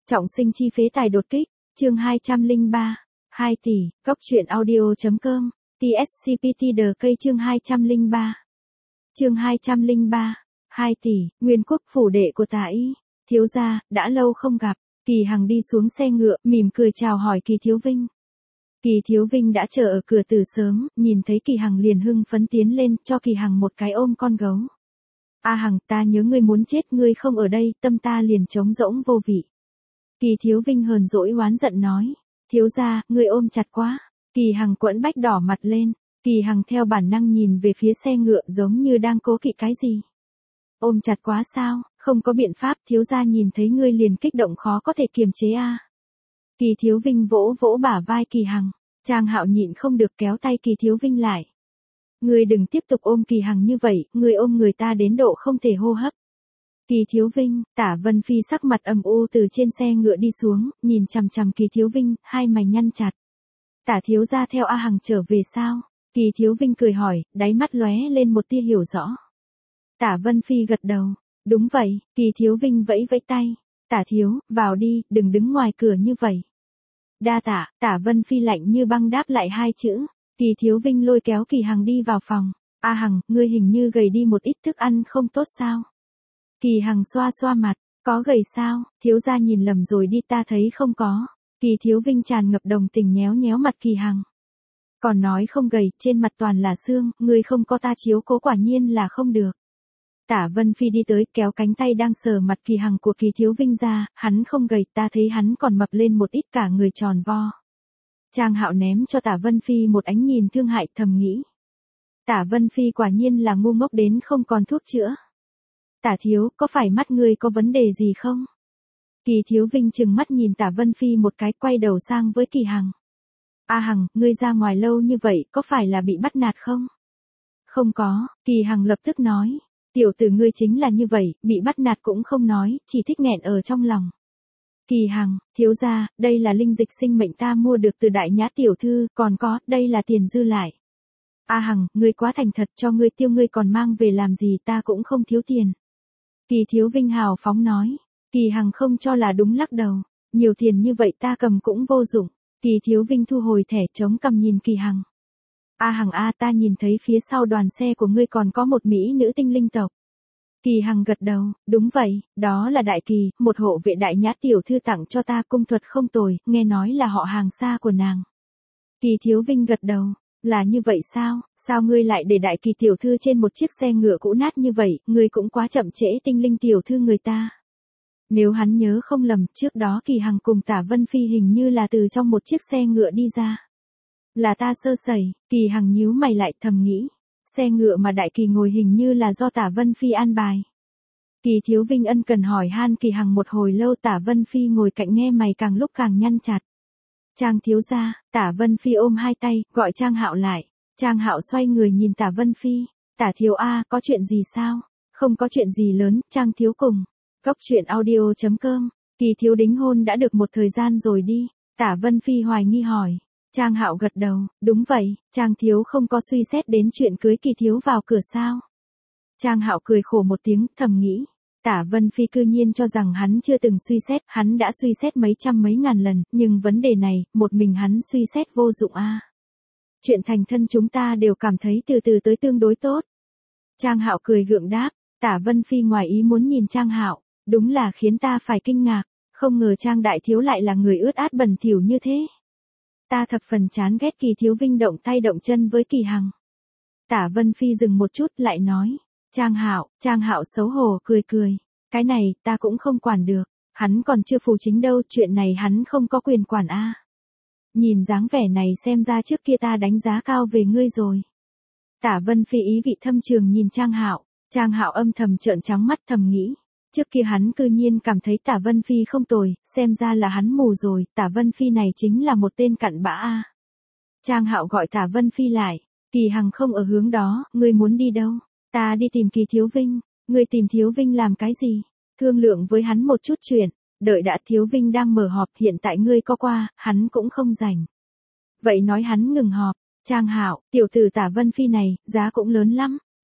Trọng sinh chi phế tài đột kích, chương 203, 2 tỷ, cóc truyện audio.com, TSCPT The cây chương 203. Chương 203, 2 tỷ, Nguyên Quốc phủ đệ của Tạ Y, thiếu gia, đã lâu không gặp. Kỳ Hằng đi xuống xe ngựa, mỉm cười chào hỏi Kỳ Thiếu Vinh. Kỳ Thiếu Vinh đã chờ ở cửa từ sớm, nhìn thấy Kỳ Hằng liền hưng phấn tiến lên, cho Kỳ Hằng một cái ôm con gấu. A Hằng, ta nhớ ngươi muốn chết, ngươi không ở đây, tâm ta liền trống rỗng vô vị. Kỳ Thiếu Vinh hờn dỗi oán giận nói, thiếu gia, ngươi ôm chặt quá. Kỳ Hằng quẫn bách đỏ mặt lên, Kỳ Hằng theo bản năng nhìn về phía xe ngựa giống như đang cố kỵ cái gì. Ôm chặt quá sao, không có biện pháp, thiếu gia nhìn thấy ngươi liền kích động khó có thể kiềm chế a. Kỳ Thiếu Vinh vỗ vỗ bả vai Kỳ Hằng, Trang Hạo nhịn không được kéo tay Kỳ Thiếu Vinh lại. Ngươi đừng tiếp tục ôm Kỳ Hằng như vậy, ngươi ôm người ta đến độ không thể hô hấp. Kỳ Thiếu Vinh, Tả Vân Phi sắc mặt âm u từ trên xe ngựa đi xuống, nhìn chằm chằm Kỳ Thiếu Vinh, hai mày nhăn chặt. Tả thiếu gia theo A Hằng trở về sao? Kỳ Thiếu Vinh cười hỏi, đáy mắt lóe lên một tia hiểu rõ. Tả Vân Phi gật đầu, đúng vậy. Kỳ Thiếu Vinh vẫy vẫy tay, Tả thiếu, vào đi, đừng đứng ngoài cửa như vậy. Đa tạ, Tả Vân Phi lạnh như băng đáp lại hai chữ. Kỳ Thiếu Vinh lôi kéo Kỳ Hằng đi vào phòng. A Hằng, ngươi hình như gầy đi một ít, thức ăn không tốt sao? Kỳ Hằng xoa xoa mặt, có gầy sao, thiếu gia nhìn lầm rồi đi, ta thấy không có. Kỳ Thiếu Vinh tràn ngập đồng tình nhéo nhéo mặt Kỳ Hằng. Còn nói không gầy, trên mặt toàn là xương, ngươi không có ta chiếu cố quả nhiên là không được. Tả Vân Phi đi tới kéo cánh tay đang sờ mặt Kỳ Hằng của Kỳ Thiếu Vinh ra, hắn không gầy, ta thấy hắn còn mập lên một ít, cả người tròn vo. Trang Hạo ném cho Tả Vân Phi một ánh nhìn thương hại, thầm nghĩ. Tả Vân Phi quả nhiên là ngu ngốc đến không còn thuốc chữa. Tả thiếu, có phải mắt ngươi có vấn đề gì không? Kỳ Thiếu Vinh trừng mắt nhìn Tả Vân Phi một cái, quay đầu sang với Kỳ Hằng. A Hằng, ngươi ra ngoài lâu như vậy, có phải là bị bắt nạt không? Không có, Kỳ Hằng lập tức nói. Tiểu tử ngươi chính là như vậy, bị bắt nạt cũng không nói, chỉ thích nghẹn ở trong lòng. Kỳ Hằng, thiếu gia, đây là linh dịch sinh mệnh ta mua được từ Đại Nhã tiểu thư, còn có, đây là tiền dư lại. A Hằng, ngươi quá thành thật, cho ngươi tiêu ngươi còn mang về làm gì, ta cũng không thiếu tiền. Kỳ Thiếu Vinh hào phóng nói. Kỳ Hằng không cho là đúng, lắc đầu. Nhiều tiền như vậy ta cầm cũng vô dụng. Kỳ Thiếu Vinh thu hồi thẻ chống cằm nhìn Kỳ Hằng. A Hằng a, ta nhìn thấy phía sau đoàn xe của ngươi còn có một mỹ nữ tinh linh tộc. Kỳ Hằng gật đầu, đúng vậy, đó là Đại Kỳ, một hộ vệ Đại Nhã tiểu thư tặng cho ta, cung thuật không tồi, nghe nói là họ hàng xa của nàng. Kỳ Thiếu Vinh gật đầu, là như vậy sao, sao ngươi lại để Đại Kỳ tiểu thư trên một chiếc xe ngựa cũ nát như vậy, ngươi cũng quá chậm trễ tinh linh tiểu thư người ta. Nếu hắn nhớ không lầm, trước đó Kỳ Hằng cùng Tả Vân Phi hình như là từ trong một chiếc xe ngựa đi ra. Là ta sơ sẩy, Kỳ Hằng nhíu mày lại, thầm nghĩ. Xe ngựa mà Đại Kỳ ngồi hình như là do Tả Vân Phi an bài. Kỳ Thiếu Vinh ân cần hỏi han Kỳ Hằng một hồi lâu, Tả Vân Phi ngồi cạnh nghe mày càng lúc càng nhăn chặt. Trang thiếu gia, Tả Vân Phi ôm hai tay, gọi Trang Hạo lại. Trang Hạo xoay người nhìn Tả Vân Phi. Tả thiếu a, có chuyện gì sao? Không có chuyện gì lớn, Trang thiếu cùng. Cóc truyện audio.com, Kỳ thiếu đính hôn đã được một thời gian rồi đi. Tả Vân Phi hoài nghi hỏi. Trang Hạo gật đầu, đúng vậy, Trang thiếu không có suy xét đến chuyện cưới Kỳ thiếu vào cửa sao? Trang Hạo cười khổ một tiếng, thầm nghĩ. Tả Vân Phi cư nhiên cho rằng hắn chưa từng suy xét, hắn đã suy xét mấy trăm mấy ngàn lần, nhưng vấn đề này, một mình hắn suy xét vô dụng a. Chuyện thành thân chúng ta đều cảm thấy từ từ tới tương đối tốt. Trang Hạo cười gượng đáp, Tả Vân Phi ngoài ý muốn nhìn Trang Hạo, đúng là khiến ta phải kinh ngạc, không ngờ Trang đại thiếu lại là người ướt át bẩn thỉu như thế. Ta thập phần chán ghét Kỳ Thiếu Vinh động tay động chân với Kỳ Hằng. Tả Vân Phi dừng một chút lại nói. Trang Hạo xấu hổ cười cười. Cái này, ta cũng không quản được. Hắn còn chưa phù chính đâu, chuyện này hắn không có quyền quản a. Nhìn dáng vẻ này xem ra trước kia ta đánh giá cao về ngươi rồi. Tả Vân Phi ý vị thâm trường nhìn Trang Hạo. Trang Hạo âm thầm trợn trắng mắt, thầm nghĩ. Trước kia hắn cư nhiên cảm thấy Tả Vân Phi không tồi, xem ra là hắn mù rồi, Tả Vân Phi này chính là một tên cặn bã a. Trang Hạo gọi Tả Vân Phi lại, Kỳ Hằng không ở hướng đó, ngươi muốn đi đâu? Ta đi tìm Kỳ Thiếu Vinh. Ngươi tìm Thiếu Vinh làm cái gì? Thương lượng với hắn một chút chuyện, đợi đã, Thiếu Vinh đang mở họp, hiện tại ngươi có qua, hắn cũng không rảnh. Vậy nói hắn ngừng họp. Trang Hạo, tiểu tử Tả Vân Phi này, giá cũng lớn lắm.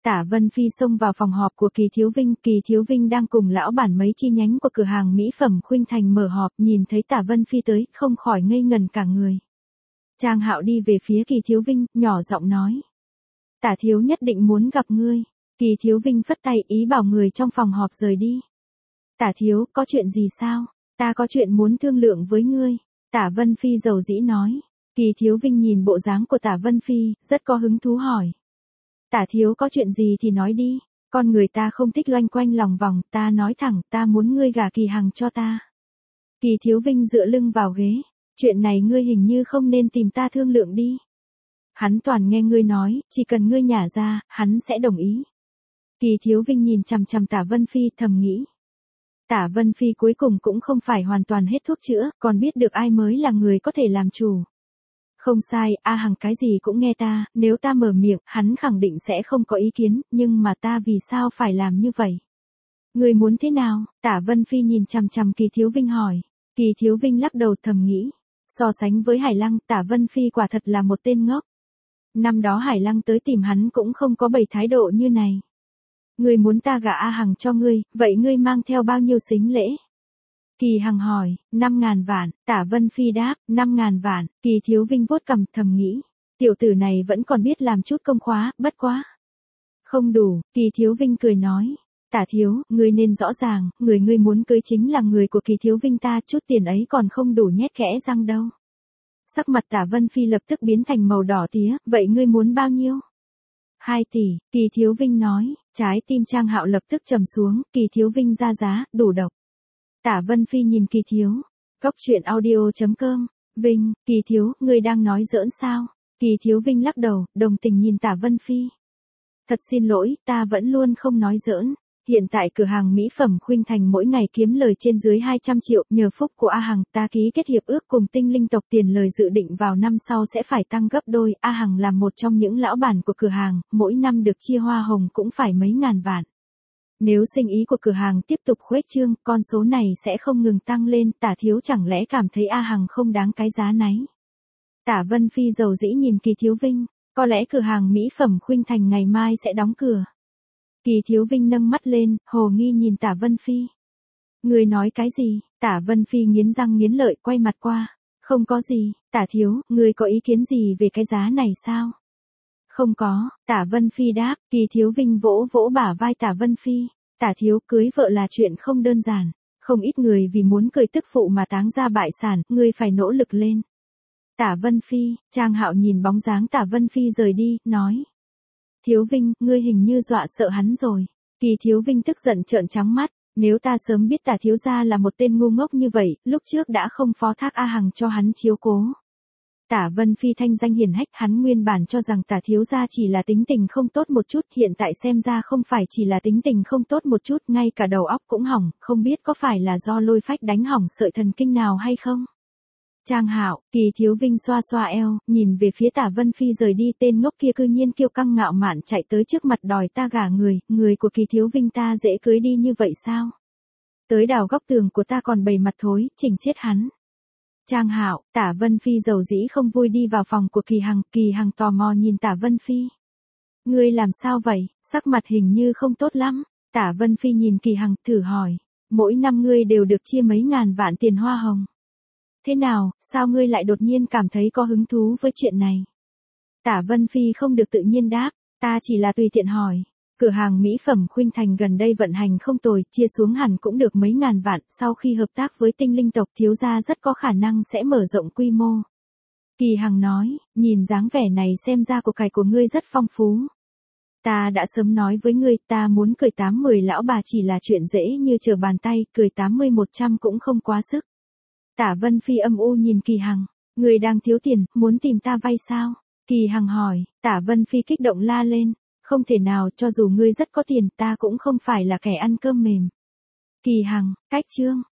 Tả Vân Phi xông vào phòng họp của Kỳ Thiếu Vinh đang cùng lão bản mấy chi nhánh của cửa hàng mỹ phẩm Khuynh Thành mở họp, nhìn thấy Tả Vân Phi tới, không khỏi ngây ngần cả người. Trang Hạo đi về phía Kỳ Thiếu Vinh, nhỏ giọng nói. Tả thiếu nhất định muốn gặp ngươi. Kỳ Thiếu Vinh phất tay ý bảo người trong phòng họp rời đi. Tả thiếu, có chuyện gì sao? Ta có chuyện muốn thương lượng với ngươi. Tả Vân Phi dầu dĩ nói. Kỳ Thiếu Vinh nhìn bộ dáng của Tả Vân Phi, rất có hứng thú hỏi. Tả thiếu có chuyện gì thì nói đi, con người ta không thích loanh quanh lòng vòng, ta nói thẳng, ta muốn ngươi gả Kỳ Hằng cho ta. Kỳ Thiếu Vinh dựa lưng vào ghế, chuyện này ngươi hình như không nên tìm ta thương lượng đi. Hắn toàn nghe ngươi nói, chỉ cần ngươi nhả ra, hắn sẽ đồng ý. Kỳ Thiếu Vinh nhìn chằm chằm Tả Vân Phi thầm nghĩ. Tả Vân Phi cuối cùng cũng không phải hoàn toàn hết thuốc chữa, còn biết được ai mới là người có thể làm chủ. Không sai, A Hằng cái gì cũng nghe ta, nếu ta mở miệng, hắn khẳng định sẽ không có ý kiến, nhưng mà ta vì sao phải làm như vậy? Người muốn thế nào? Tả Vân Phi nhìn chằm chằm Kỳ Thiếu Vinh hỏi. Kỳ Thiếu Vinh lắc đầu thầm nghĩ. So sánh với Hải Lăng, Tả Vân Phi quả thật là một tên ngốc. Năm đó Hải Lăng tới tìm hắn cũng không có bày thái độ như này. Ngươi muốn ta gả A Hằng cho ngươi, vậy ngươi mang theo bao nhiêu sính lễ? Kỳ Hằng hỏi, 5.000 vạn, Tả Vân Phi đáp, 5.000 vạn, Kỳ Thiếu Vinh vuốt cằm thầm nghĩ. Tiểu tử này vẫn còn biết làm chút công khóa, bất quá. Không đủ, Kỳ Thiếu Vinh cười nói. Tả thiếu, ngươi nên rõ ràng, người ngươi muốn cưới chính là người của Kỳ Thiếu Vinh ta, chút tiền ấy còn không đủ nhét kẽ răng đâu. Sắc mặt Tả Vân Phi lập tức biến thành màu đỏ tía, vậy ngươi muốn bao nhiêu? 2 tỷ, Kỳ Thiếu Vinh nói, trái tim Trang Hạo lập tức trầm xuống, Kỳ Thiếu Vinh ra giá, đủ độc. Tả Vân Phi nhìn Kỳ Thiếu. Cốc truyện audio.com. Vinh, Kỳ Thiếu, ngươi đang nói giỡn sao? Kỳ Thiếu Vinh lắc đầu, đồng tình nhìn Tả Vân Phi. Thật xin lỗi, ta vẫn luôn không nói giỡn. Hiện tại cửa hàng mỹ phẩm Khuynh Thành mỗi ngày kiếm lời trên dưới 200 triệu, nhờ phúc của A Hằng, ta ký kết hiệp ước cùng Tinh Linh tộc, tiền lời dự định vào năm sau sẽ phải tăng gấp đôi. A Hằng là một trong những lão bản của cửa hàng, mỗi năm được chia hoa hồng cũng phải mấy ngàn vạn. Nếu sinh ý của cửa hàng tiếp tục khuếch trương, con số này sẽ không ngừng tăng lên, Tả thiếu chẳng lẽ cảm thấy A Hằng không đáng cái giá náy? Tả Vân Phi dầu dĩ nhìn Kỳ Thiếu Vinh, có lẽ cửa hàng mỹ phẩm Khuynh Thành ngày mai sẽ đóng cửa. Kỳ Thiếu Vinh nâng mắt lên, hồ nghi nhìn Tả Vân Phi. Người nói cái gì? Tả Vân Phi nghiến răng nghiến lợi quay mặt qua. Không có gì, Tả thiếu, người có ý kiến gì về cái giá này sao? Không có, Tả Vân Phi đáp. Kỳ Thiếu Vinh vỗ vỗ bả vai Tả Vân Phi. Tả thiếu, cưới vợ là chuyện không đơn giản. Không ít người vì muốn cười tức phụ mà táng ra bại sản, ngươi phải nỗ lực lên. Tả Vân Phi, Trang Hạo nhìn bóng dáng Tả Vân Phi rời đi, nói. Thiếu Vinh, ngươi hình như dọa sợ hắn rồi. Kỳ Thiếu Vinh tức giận trợn trắng mắt. Nếu ta sớm biết Tả thiếu gia là một tên ngu ngốc như vậy, lúc trước đã không phó thác A Hằng cho hắn chiếu cố. Tả Vân Phi thanh danh hiển hách, hắn nguyên bản cho rằng Tả thiếu gia chỉ là tính tình không tốt một chút, hiện tại xem ra không phải chỉ là tính tình không tốt một chút, ngay cả đầu óc cũng hỏng, không biết có phải là do lôi phách đánh hỏng sợi thần kinh nào hay không? Trang Hạo, Kỳ Thiếu Vinh xoa xoa eo, nhìn về phía Tả Vân Phi rời đi, tên ngốc kia cư nhiên kiêu căng ngạo mạn chạy tới trước mặt đòi ta gả người của Kỳ Thiếu Vinh ta dễ cưới đi như vậy sao? Tới đào góc tường của ta còn bày mặt thối, chỉnh chết hắn. Trang Hạo, Tả Vân Phi dầu dĩ không vui đi vào phòng của Kỳ Hằng tò mò nhìn Tả Vân Phi. Ngươi làm sao vậy, sắc mặt hình như không tốt lắm. Tả Vân Phi nhìn Kỳ Hằng, thử hỏi, mỗi năm ngươi đều được chia mấy ngàn vạn tiền hoa hồng. Thế nào, sao ngươi lại đột nhiên cảm thấy có hứng thú với chuyện này? Tả Vân Phi không được tự nhiên đáp, ta chỉ là tùy tiện hỏi. Cửa hàng mỹ phẩm Khuynh Thành gần đây vận hành không tồi, chia xuống hẳn cũng được mấy ngàn vạn, sau khi hợp tác với Tinh Linh tộc thiếu gia rất có khả năng sẽ mở rộng quy mô. Kỳ Hằng nói, nhìn dáng vẻ này xem ra của cải của ngươi rất phong phú. Ta đã sớm nói với ngươi, ta muốn cười 8-10 lão bà chỉ là chuyện dễ như trở bàn tay, cười 80-100 cũng không quá sức. Tả Vân Phi âm u nhìn Kỳ Hằng, ngươi đang thiếu tiền, muốn tìm ta vay sao? Kỳ Hằng hỏi, Tả Vân Phi kích động la lên, không thể nào, cho dù ngươi rất có tiền, ta cũng không phải là kẻ ăn cơm mềm. Kỳ Hằng, cách chương.